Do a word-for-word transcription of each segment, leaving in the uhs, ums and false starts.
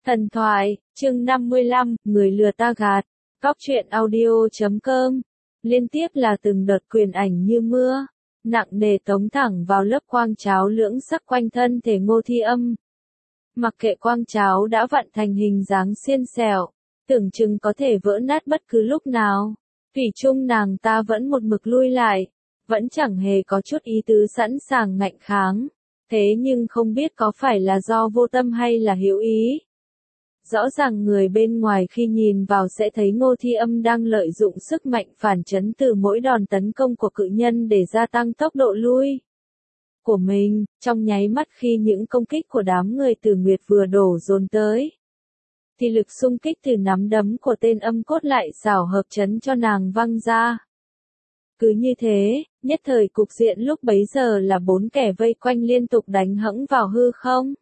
Thần thoại, chương năm mươi lăm, người lừa ta gạt. Góc truyện audio chấm com. Liên tiếp là từng đợt quyền ảnh như mưa, nặng nề tống thẳng vào lớp quang cháo lưỡng sắc quanh thân thể Ngô Thi Âm. Mặc kệ quang cháo đã vặn thành hình dáng xiên xẻo, tưởng chừng có thể vỡ nát bất cứ lúc nào, thủy chung nàng ta vẫn một mực lui lại, vẫn chẳng hề có chút ý tứ sẵn sàng ngạnh kháng. Thế nhưng không biết có phải là do vô tâm hay là hữu ý. Rõ ràng người bên ngoài khi nhìn vào sẽ thấy Ngô Thi Âm đang lợi dụng sức mạnh phản chấn từ mỗi đòn tấn công của cự nhân để gia tăng tốc độ lui của mình, trong nháy mắt khi những công kích của đám người Tử Nguyệt vừa đổ dồn tới. Thì lực xung kích từ nắm đấm của tên âm cốt lại xảo hợp chấn cho nàng văng ra. Cứ như thế, nhất thời cục diện lúc bấy giờ là bốn kẻ vây quanh liên tục đánh hẫng vào hư không.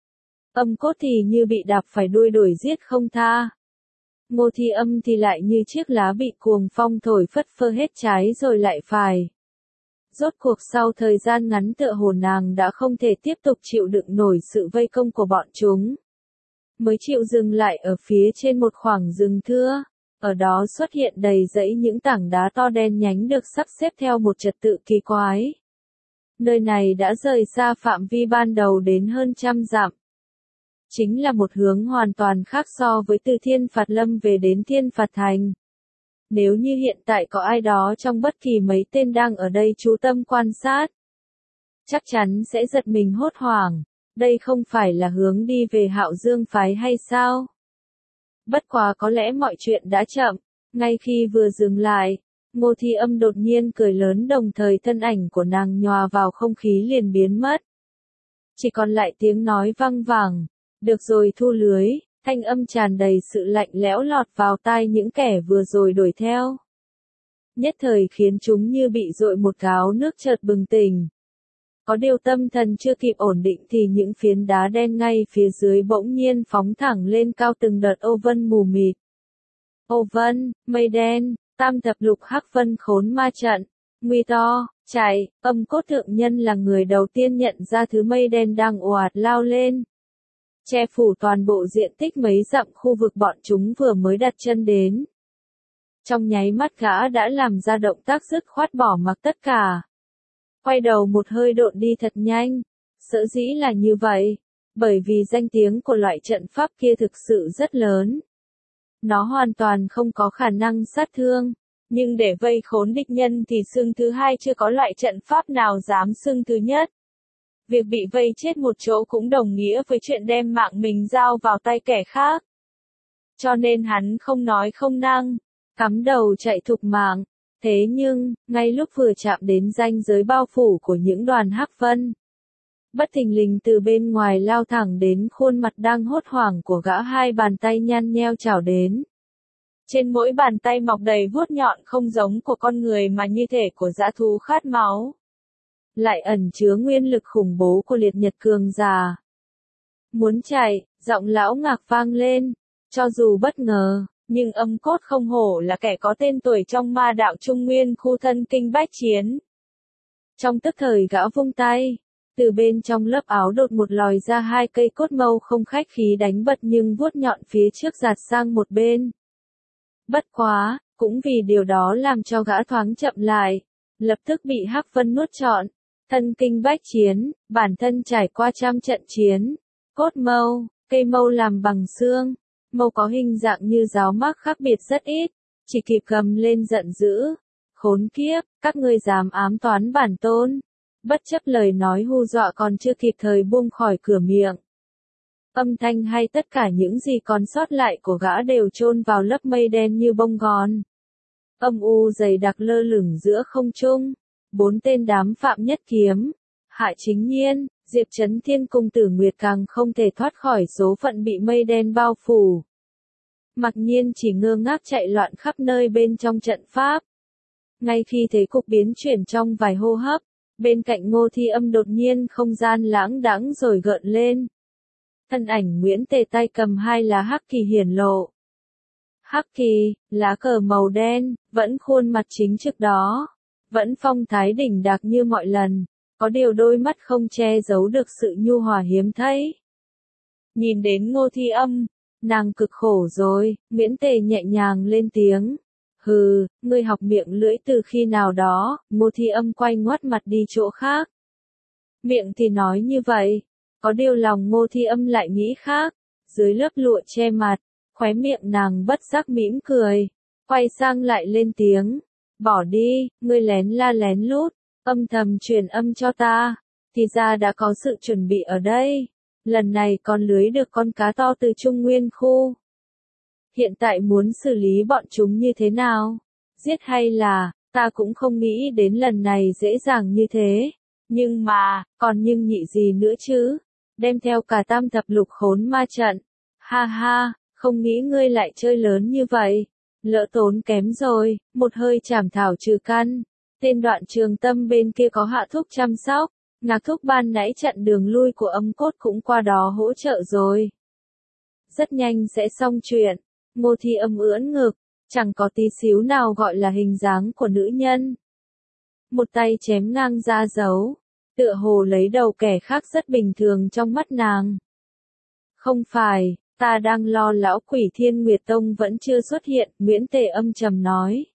Âm cốt thì như bị đạp phải đuôi đuổi giết không tha. Ngô Thi Âm thì lại như chiếc lá bị cuồng phong thổi phất phơ hết trái rồi lại phải. Rốt cuộc sau thời gian ngắn tựa hồ nàng đã không thể tiếp tục chịu đựng nổi sự vây công của bọn chúng. Mới chịu dừng lại ở phía trên một khoảng rừng thưa. Ở đó xuất hiện đầy dãy những tảng đá to đen nhánh được sắp xếp theo một trật tự kỳ quái. Nơi này đã rời xa phạm vi ban đầu đến hơn trăm dặm. Chính là một hướng hoàn toàn khác so với từ Thiên Phạt Lâm về đến Thiên Phạt Thành. Nếu như hiện tại có ai đó trong bất kỳ mấy tên đang ở đây chú tâm quan sát, chắc chắn sẽ giật mình hốt hoảng, đây không phải là hướng đi về Hạo Dương phái hay sao? Bất quá có lẽ mọi chuyện đã chậm, ngay khi vừa dừng lại, Ngô Thi Âm đột nhiên cười lớn đồng thời thân ảnh của nàng nhòa vào không khí liền biến mất. Chỉ còn lại tiếng nói văng vẳng, được rồi thu lưới, thanh âm tràn đầy sự lạnh lẽo lọt vào tai những kẻ vừa rồi đuổi theo. Nhất thời khiến chúng như bị dội một gáo nước chợt bừng tỉnh. Có điều tâm thần chưa kịp ổn định thì những phiến đá đen ngay phía dưới bỗng nhiên phóng thẳng lên cao từng đợt ô vân mù mịt. Ô vân, mây đen, tam thập lục hắc vân khốn ma trận, nguy to, chạy, Âm cốt thượng nhân là người đầu tiên nhận ra thứ mây đen đang ồ ạt lao lên. Che phủ toàn bộ diện tích mấy dặm khu vực bọn chúng vừa mới đặt chân đến. Trong nháy mắt gã đã làm ra động tác dứt khoát bỏ mặc tất cả. Quay đầu một hơi độn đi thật nhanh. Sở dĩ là như vậy, bởi vì danh tiếng của loại trận pháp kia thực sự rất lớn. Nó hoàn toàn không có khả năng sát thương, nhưng để vây khốn địch nhân thì xưng thứ hai chưa có loại trận pháp nào dám xưng thứ nhất. Việc bị vây chết một chỗ cũng đồng nghĩa với chuyện đem mạng mình giao vào tay kẻ khác. Cho nên hắn không nói không năng, cắm đầu chạy thục mạng. Thế nhưng, ngay lúc vừa chạm đến ranh giới bao phủ của những đoàn hắc vân, bất thình lình từ bên ngoài lao thẳng đến khuôn mặt đang hốt hoảng của gã, hai bàn tay nhăn nheo chảo đến. Trên mỗi bàn tay mọc đầy vuốt nhọn không giống của con người mà như thể của dã thú khát máu. Lại ẩn chứa nguyên lực khủng bố của liệt nhật cường giả. Muốn chạy, giọng lão ngạc vang lên, cho dù bất ngờ, nhưng Âm cốt không hổ là kẻ có tên tuổi trong ma đạo Trung Nguyên khu thân kinh bách chiến. Trong tức thời gã vung tay, từ bên trong lớp áo đột một lòi ra hai cây cốt mâu không khách khí đánh bật nhưng vuốt nhọn phía trước giạt sang một bên. Bất quá, cũng vì điều đó làm cho gã thoáng chậm lại, lập tức bị hắc vân nuốt trọn. Thân kinh bách chiến, bản thân trải qua trăm trận chiến, cốt mâu, cây mâu làm bằng xương, mâu có hình dạng như giáo mác khác biệt rất ít, chỉ kịp cầm lên giận dữ, khốn kiếp, các ngươi dám ám toán bản tôn, bất chấp lời nói hù dọa còn chưa kịp thời buông khỏi cửa miệng. Âm thanh hay tất cả những gì còn sót lại của gã đều chôn vào lớp mây đen như bông gòn. Âm u dày đặc lơ lửng giữa không trung. Bốn tên đám Phạm Nhất Kiếm, Hạ Chính Nhiên, Diệp Chấn Thiên cùng Tử Nguyệt càng không thể thoát khỏi số phận bị mây đen bao phủ. Mặc nhiên chỉ ngơ ngác chạy loạn khắp nơi bên trong trận pháp. Ngay khi thế cục biến chuyển trong vài hô hấp, bên cạnh Ngô Thi Âm đột nhiên không gian lãng đãng rồi gợn lên. Thân ảnh Nguyễn Tề tay cầm hai lá hắc kỳ hiển lộ. Hắc kỳ, lá cờ màu đen, vẫn khuôn mặt chính trước đó. Vẫn phong thái đỉnh đạc như mọi lần, có điều đôi mắt không che giấu được sự nhu hòa hiếm thấy. Nhìn đến Ngô Thi Âm, nàng cực khổ rồi, Nguyễn Tề nhẹ nhàng lên tiếng. Hừ, ngươi học miệng lưỡi từ khi nào đó, Ngô Thi Âm quay ngoắt mặt đi chỗ khác. Miệng thì nói như vậy, có điều lòng Ngô Thi Âm lại nghĩ khác, dưới lớp lụa che mặt, khóe miệng nàng bất giác mỉm cười, quay sang lại lên tiếng. Bỏ đi, ngươi lén la lén lút, âm thầm truyền âm cho ta, thì ra đã có sự chuẩn bị ở đây. Lần này con lưới được con cá to từ Trung Nguyên khu. Hiện tại muốn xử lý bọn chúng như thế nào? Giết hay là, ta cũng không nghĩ đến lần này dễ dàng như thế. Nhưng mà, còn nhưng nhị gì nữa chứ? Đem theo cả tam thập lục khốn ma trận. Ha ha, không nghĩ ngươi lại chơi lớn như vậy. Lỡ tốn kém rồi, một hơi chảm thảo trừ căn. Tên Đoạn Trường Tâm bên kia có Hạ Thúc chăm sóc. Ngạc Thúc ban nãy chặn đường lui của Âm Cốt cũng qua đó hỗ trợ rồi. Rất nhanh sẽ xong chuyện. Ngô Thi Âm ưỡn ngực, chẳng có tí xíu nào gọi là hình dáng của nữ nhân. Một tay chém ngang ra dấu, tựa hồ lấy đầu kẻ khác rất bình thường trong mắt nàng. Không phải, ta đang lo lão quỷ Thiên Nguyệt Tông vẫn chưa xuất hiện, Nguyễn Tề âm trầm nói.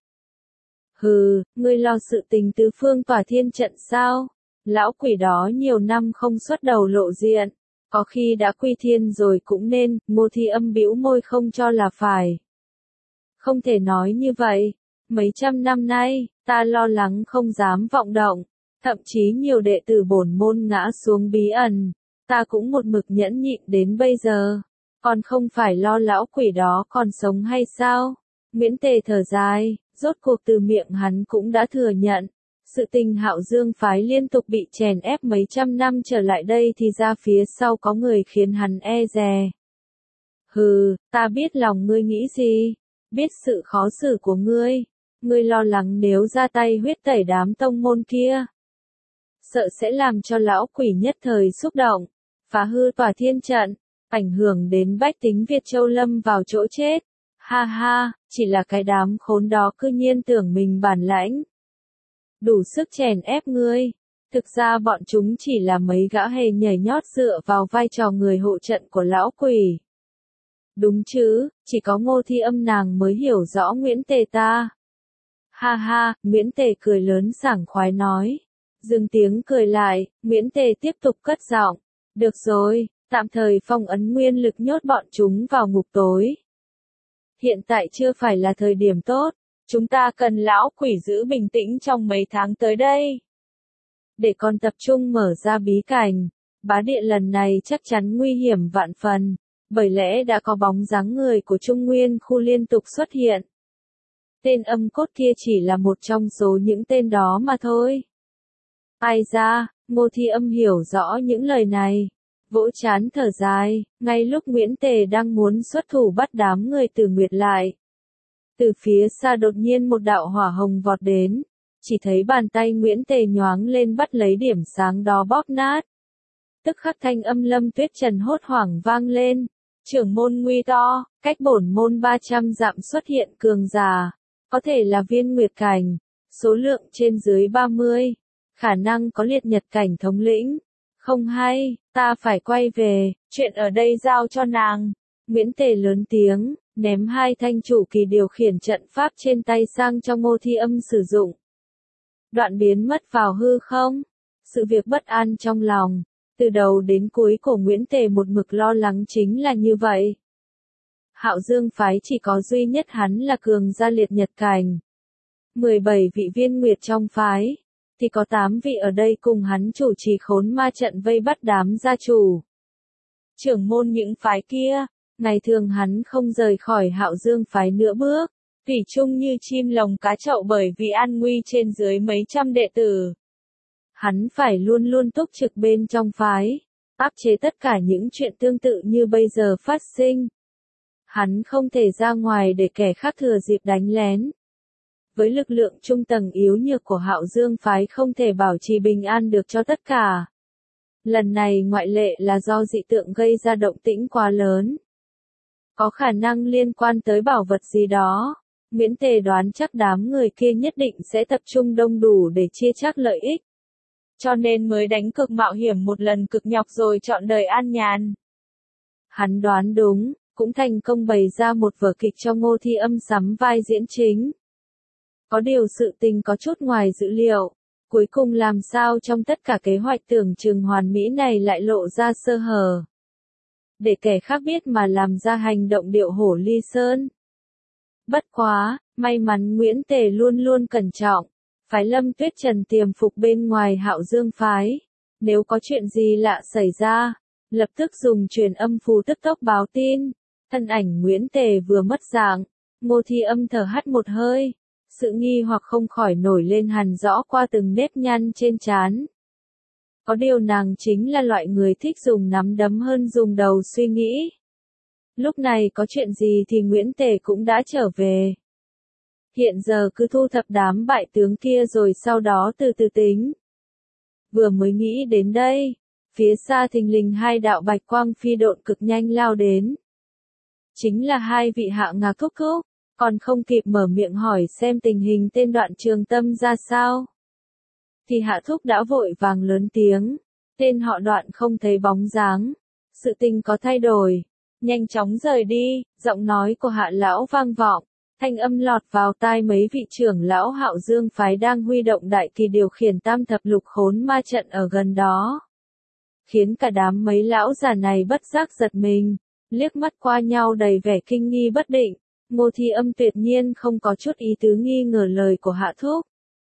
Hừ, ngươi lo sự tình tứ phương tỏa thiên trận sao? Lão quỷ đó nhiều năm không xuất đầu lộ diện, có khi đã quy thiên rồi cũng nên, Ngô Thi Âm bĩu môi không cho là phải. Không thể nói như vậy, mấy trăm năm nay, ta lo lắng không dám vọng động, thậm chí nhiều đệ tử bổn môn ngã xuống bí ẩn, ta cũng một mực nhẫn nhịn đến bây giờ, còn không phải lo lão quỷ đó còn sống hay sao? Nguyễn Tề thở dài, rốt cuộc từ miệng hắn cũng đã thừa nhận. Sự tình Hạo Dương phái liên tục bị chèn ép mấy trăm năm trở lại đây thì ra phía sau có người khiến hắn e dè. Hừ, ta biết lòng ngươi nghĩ gì, biết sự khó xử của ngươi, ngươi lo lắng nếu ra tay huyết tẩy đám tông môn kia. Sợ sẽ làm cho lão quỷ nhất thời xúc động, phá hư tòa thiên trận, ảnh hưởng đến bách tính Việt Châu lâm vào chỗ chết. Ha ha, chỉ là cái đám khốn đó cư nhiên tưởng mình bản lãnh. Đủ sức chèn ép ngươi. Thực ra bọn chúng chỉ là mấy gã hề nhảy nhót dựa vào vai trò người hộ trận của lão quỷ. Đúng chứ, chỉ có Ngô Thi Âm nàng mới hiểu rõ Nguyễn Tề ta. Ha ha, Nguyễn Tề cười lớn sảng khoái nói. Dừng tiếng cười lại, Nguyễn Tề tiếp tục cất giọng. Được rồi, tạm thời phong ấn nguyên lực nhốt bọn chúng vào ngục tối. Hiện tại chưa phải là thời điểm tốt. Chúng ta cần lão quỷ giữ bình tĩnh trong mấy tháng tới đây. Để con tập trung mở ra bí cảnh. Bá địa lần này chắc chắn nguy hiểm vạn phần, bởi lẽ đã có bóng dáng người của Trung Nguyên khu liên tục xuất hiện. Tên Âm Cốt kia chỉ là một trong số những tên đó mà thôi. Ai ra, Ngô Thi Âm hiểu rõ những lời này. Vỗ chán thở dài, ngay lúc Nguyễn Tề đang muốn xuất thủ bắt đám người Tử Nguyệt lại. Từ phía xa đột nhiên một đạo hỏa hồng vọt đến, chỉ thấy bàn tay Nguyễn Tề nhoáng lên bắt lấy điểm sáng đó bóp nát. Tức khắc thanh âm Lâm Tuyết Trần hốt hoảng vang lên, trưởng môn nguy to, cách bổn môn ba trăm dặm xuất hiện cường giả, có thể là viên nguyệt cảnh, số lượng trên dưới ba mươi, khả năng có liệt nhật cảnh thống lĩnh. Không hay, ta phải quay về, chuyện ở đây giao cho nàng. Nguyễn Tề lớn tiếng, ném hai thanh chủ kỳ điều khiển trận pháp trên tay sang cho Ngô Thi Âm sử dụng. Đoạn biến mất vào hư không? Sự việc bất an trong lòng, từ đầu đến cuối của Nguyễn Tề một mực lo lắng chính là như vậy. Hạo Dương phái chỉ có duy nhất hắn là cường gia liệt nhật cảnh. mười bảy vị viên nguyệt trong phái, thì có tám vị ở đây cùng hắn chủ trì khốn ma trận vây bắt đám gia chủ. Trưởng môn những phái kia, ngày thường hắn không rời khỏi Hạo Dương phái nửa bước, thủy chung như chim lồng cá chậu bởi vì an nguy trên dưới mấy trăm đệ tử. Hắn phải luôn luôn túc trực bên trong phái, áp chế tất cả những chuyện tương tự như bây giờ phát sinh. Hắn không thể ra ngoài để kẻ khác thừa dịp đánh lén. Với lực lượng trung tầng yếu nhược của Hạo Dương phái không thể bảo trì bình an được cho tất cả. Lần này ngoại lệ là do dị tượng gây ra động tĩnh quá lớn. Có khả năng liên quan tới bảo vật gì đó. Nguyễn Tề đoán chắc đám người kia nhất định sẽ tập trung đông đủ để chia chác lợi ích. Cho nên mới đánh cực mạo hiểm một lần cực nhọc rồi chọn đời an nhàn. Hắn đoán đúng, cũng thành công bày ra một vở kịch cho Ngô Thi Âm sắm vai diễn chính. Có điều sự tình có chút ngoài dự liệu, cuối cùng làm sao trong tất cả kế hoạch tưởng chừng hoàn mỹ này lại lộ ra sơ hở. Để kẻ khác biết mà làm ra hành động điệu hổ ly sơn. Bất quá, may mắn Nguyễn Tề luôn luôn cẩn trọng, phái Lâm Tuyết Trần tiềm phục bên ngoài Hạo Dương phái. Nếu có chuyện gì lạ xảy ra, lập tức dùng truyền âm phù tức tốc báo tin. Thân ảnh Nguyễn Tề vừa mất dạng, Ngô Thi Âm thở hắt một hơi, sự nghi hoặc không khỏi nổi lên hằn rõ qua từng nếp nhăn trên trán. Có điều nàng chính là loại người thích dùng nắm đấm hơn dùng đầu suy nghĩ. Lúc này có chuyện gì thì Nguyễn Tề cũng đã trở về. Hiện giờ cứ thu thập đám bại tướng kia rồi sau đó từ từ tính. Vừa mới nghĩ đến đây, phía xa thình lình hai đạo bạch quang phi độn cực nhanh lao đến. Chính là hai vị Hạ Ngạc thúc thúc, còn không kịp mở miệng hỏi xem tình hình tên Đoạn Trường Tâm ra sao. Thì Hạ thúc đã vội vàng lớn tiếng, tên họ Đoạn không thấy bóng dáng, sự tình có thay đổi, nhanh chóng rời đi, giọng nói của Hạ lão vang vọng, thanh âm lọt vào tai mấy vị trưởng lão Hạo Dương phái đang huy động đại kỳ điều khiển tam thập lục khốn ma trận ở gần đó. Khiến cả đám mấy lão già này bất giác giật mình, liếc mắt qua nhau đầy vẻ kinh nghi bất định. Ngô Thi Âm tuyệt nhiên không có chút ý tứ nghi ngờ lời của Hạ thúc.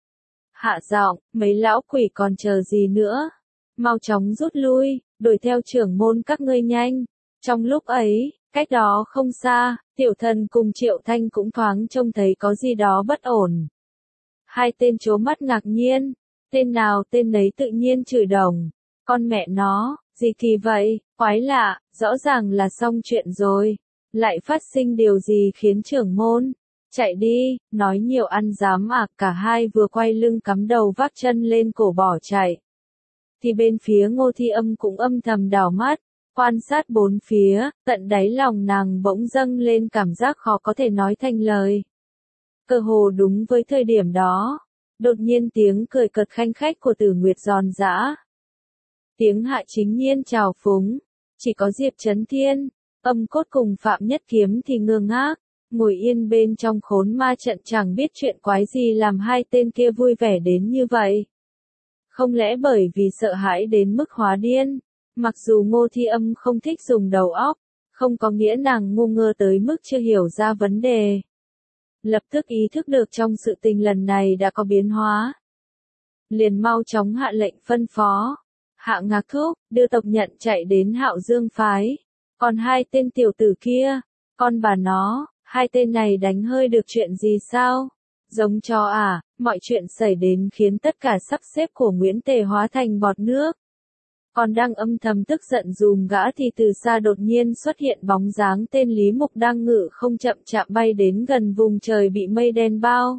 Hạ giọng, mấy lão quỷ còn chờ gì nữa? Mau chóng rút lui, đuổi theo trưởng môn các ngươi nhanh. Trong lúc ấy, cách đó không xa, Tiểu Thần cùng Triệu Thanh cũng thoáng trông thấy có gì đó bất ổn. Hai tên trố mắt ngạc nhiên, tên nào tên nấy tự nhiên chửi đồng. Con mẹ nó, gì kỳ vậy, quái lạ, rõ ràng là xong chuyện rồi. Lại phát sinh điều gì khiến trưởng môn chạy đi, nói nhiều ăn dám à, cả hai vừa quay lưng cắm đầu vác chân lên cổ bỏ chạy. Thì bên phía Ngô Thi Âm cũng âm thầm đảo mắt, quan sát bốn phía, tận đáy lòng nàng bỗng dâng lên cảm giác khó có thể nói thành lời. Cơ hồ đúng với thời điểm đó, đột nhiên tiếng cười cợt khanh khách của Tử Nguyệt giòn giã. Tiếng Hạ Chính Nhiên trào phúng, chỉ có Diệp Chấn Thiên, Âm Cốt cùng Phạm Nhất Kiếm thì ngơ ngác, ngồi yên bên trong khốn ma trận chẳng biết chuyện quái gì làm hai tên kia vui vẻ đến như vậy. Không lẽ bởi vì sợ hãi đến mức hóa điên, mặc dù Ngô Thi Âm không thích dùng đầu óc, không có nghĩa nàng ngu ngơ tới mức chưa hiểu ra vấn đề. Lập tức ý thức được trong sự tình lần này đã có biến hóa. Liền mau chóng hạ lệnh phân phó. Hạ Ngạc thúc, đưa tộc nhận chạy đến Hạo Dương phái. Còn hai tên tiểu tử kia, con bà nó, hai tên này đánh hơi được chuyện gì sao? Giống cho à, mọi chuyện xảy đến khiến tất cả sắp xếp của Nguyễn Tề hóa thành bọt nước. Còn đang âm thầm tức giận dùm gã thì từ xa đột nhiên xuất hiện bóng dáng tên Lý Mục đang ngự không chậm chạm bay đến gần vùng trời bị mây đen bao.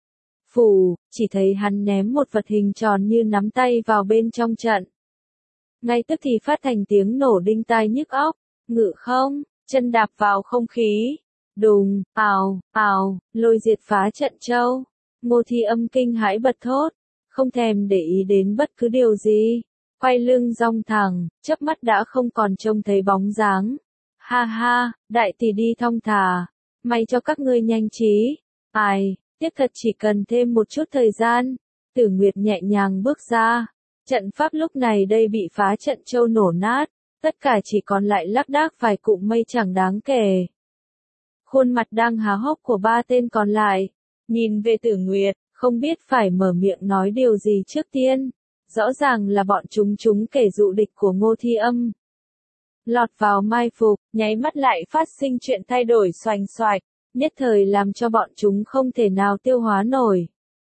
Phù, chỉ thấy hắn ném một vật hình tròn như nắm tay vào bên trong trận. Ngay tức thì phát thành tiếng nổ đinh tai nhức óc, ngự không, chân đạp vào không khí. Đùng, ào, ào, lôi diệt phá trận châu. Ngô Thi Âm kinh hãi bật thốt, không thèm để ý đến bất cứ điều gì. Quay lưng rong thẳng, chớp mắt đã không còn trông thấy bóng dáng. Ha ha, đại tỷ đi thong thả, may cho các ngươi nhanh trí. Ai, tiếc thật chỉ cần thêm một chút thời gian. Tử Nguyệt nhẹ nhàng bước ra. Trận pháp lúc này đây bị phá trận châu nổ nát, tất cả chỉ còn lại lác đác vài cụm mây chẳng đáng kể. Khuôn mặt đang há hốc của ba tên còn lại, nhìn về Tử Nguyệt, không biết phải mở miệng nói điều gì trước tiên. Rõ ràng là bọn chúng chúng kẻ dụ địch của Ngô Thi Âm. Lọt vào mai phục, nháy mắt lại phát sinh chuyện thay đổi xoành xoạch, nhất thời làm cho bọn chúng không thể nào tiêu hóa nổi.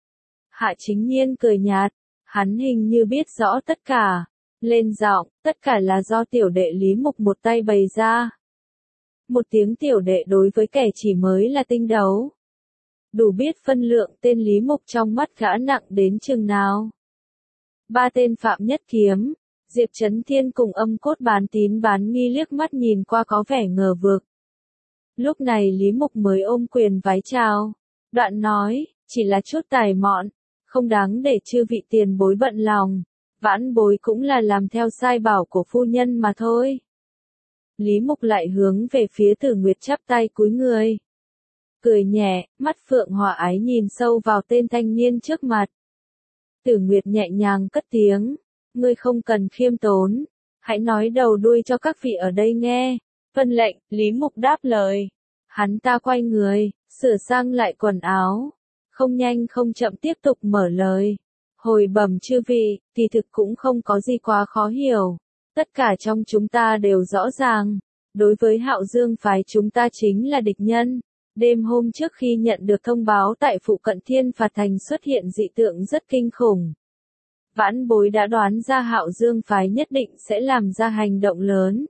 Hạ Chính Nhiên cười nhạt, hắn hình như biết rõ tất cả, lên giọng, tất cả là do tiểu đệ Lý Mục một tay bày ra. Một tiếng tiểu đệ đối với kẻ chỉ mới là tinh đấu. Đủ biết phân lượng tên Lý Mục trong mắt gã nặng đến chừng nào. Ba tên Phạm Nhất Kiếm, Diệp Chấn Thiên cùng Âm Cốt bán tín bán nghi liếc mắt nhìn qua có vẻ ngờ vực. Lúc này Lý Mục mới ôm quyền vái chào. Đoạn nói, chỉ là chút tài mọn, không đáng để chư vị tiền bối bận lòng. Vãn bối cũng là làm theo sai bảo của phu nhân mà thôi. Lý Mục lại hướng về phía Tử Nguyệt chắp tay cúi người. Cười nhẹ, mắt phượng hòa ái nhìn sâu vào tên thanh niên trước mặt. Tử Nguyệt nhẹ nhàng cất tiếng, ngươi không cần khiêm tốn, hãy nói đầu đuôi cho các vị ở đây nghe. Vân lệnh, Lý Mục đáp lời. Hắn ta quay người, sửa sang lại quần áo, không nhanh không chậm tiếp tục mở lời. Hồi bẩm chư vị, thì thực cũng không có gì quá khó hiểu. Tất cả trong chúng ta đều rõ ràng, đối với Hạo Dương phái chúng ta chính là địch nhân. Đêm hôm trước khi nhận được thông báo tại phụ cận Thiên Phạt Thành xuất hiện dị tượng rất kinh khủng. Vãn bối đã đoán ra Hạo Dương phái nhất định sẽ làm ra hành động lớn.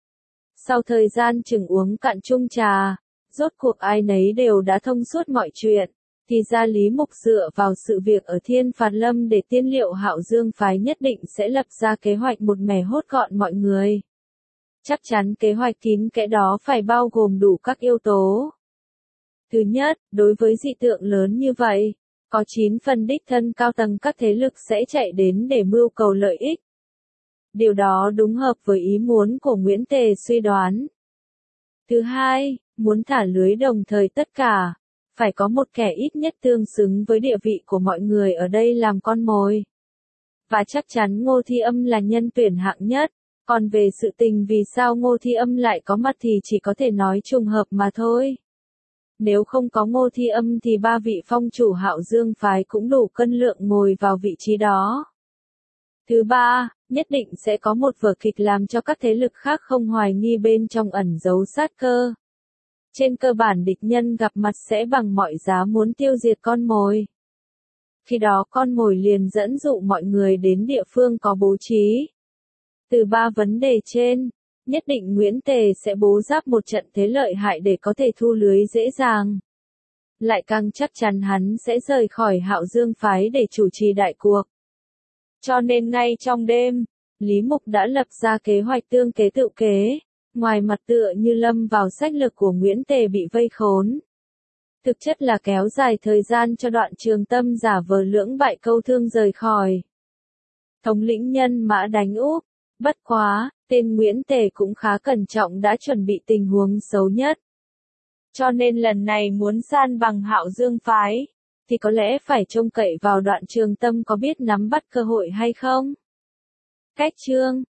Sau thời gian chừng uống cạn chung trà, rốt cuộc ai nấy đều đã thông suốt mọi chuyện, thì ra Lý Mục dựa vào sự việc ở Thiên Phạt Lâm để tiên liệu Hạo Dương phái nhất định sẽ lập ra kế hoạch một mẻ hốt gọn mọi người. Chắc chắn kế hoạch kín kẽ đó phải bao gồm đủ các yếu tố. Thứ nhất, đối với dị tượng lớn như vậy, có chín phần đích thân cao tầng các thế lực sẽ chạy đến để mưu cầu lợi ích. Điều đó đúng hợp với ý muốn của Nguyễn Tề suy đoán. Thứ hai, muốn thả lưới đồng thời tất cả, phải có một kẻ ít nhất tương xứng với địa vị của mọi người ở đây làm con mồi. Và chắc chắn Ngô Thi Âm là nhân tuyển hạng nhất, còn về sự tình vì sao Ngô Thi Âm lại có mặt thì chỉ có thể nói trùng hợp mà thôi. Nếu không có Ngô Thi Âm thì ba vị phong chủ Hạo Dương phái cũng đủ cân lượng ngồi vào vị trí đó. Thứ ba, nhất định sẽ có một vở kịch làm cho các thế lực khác không hoài nghi bên trong ẩn giấu sát cơ. Trên cơ bản địch nhân gặp mặt sẽ bằng mọi giá muốn tiêu diệt con mồi. Khi đó con mồi liền dẫn dụ mọi người đến địa phương có bố trí. Từ ba vấn đề trên, nhất định Nguyễn Tề sẽ bố giáp một trận thế lợi hại để có thể thu lưới dễ dàng. Lại càng chắc chắn hắn sẽ rời khỏi Hạo Dương phái để chủ trì đại cuộc. Cho nên ngay trong đêm, Lý Mục đã lập ra kế hoạch tương kế tự kế, ngoài mặt tựa như lâm vào sách lược của Nguyễn Tề bị vây khốn. Thực chất là kéo dài thời gian cho Đoạn Trường Tâm giả vờ lưỡng bại câu thương rời khỏi. Thống lĩnh nhân mã đánh úp, bất quá, tên Nguyễn Tề cũng khá cẩn trọng đã chuẩn bị tình huống xấu nhất. Cho nên lần này muốn san bằng Hạo Dương phái, thì có lẽ phải trông cậy vào Đoạn Trường Tâm có biết nắm bắt cơ hội hay không. Cách chương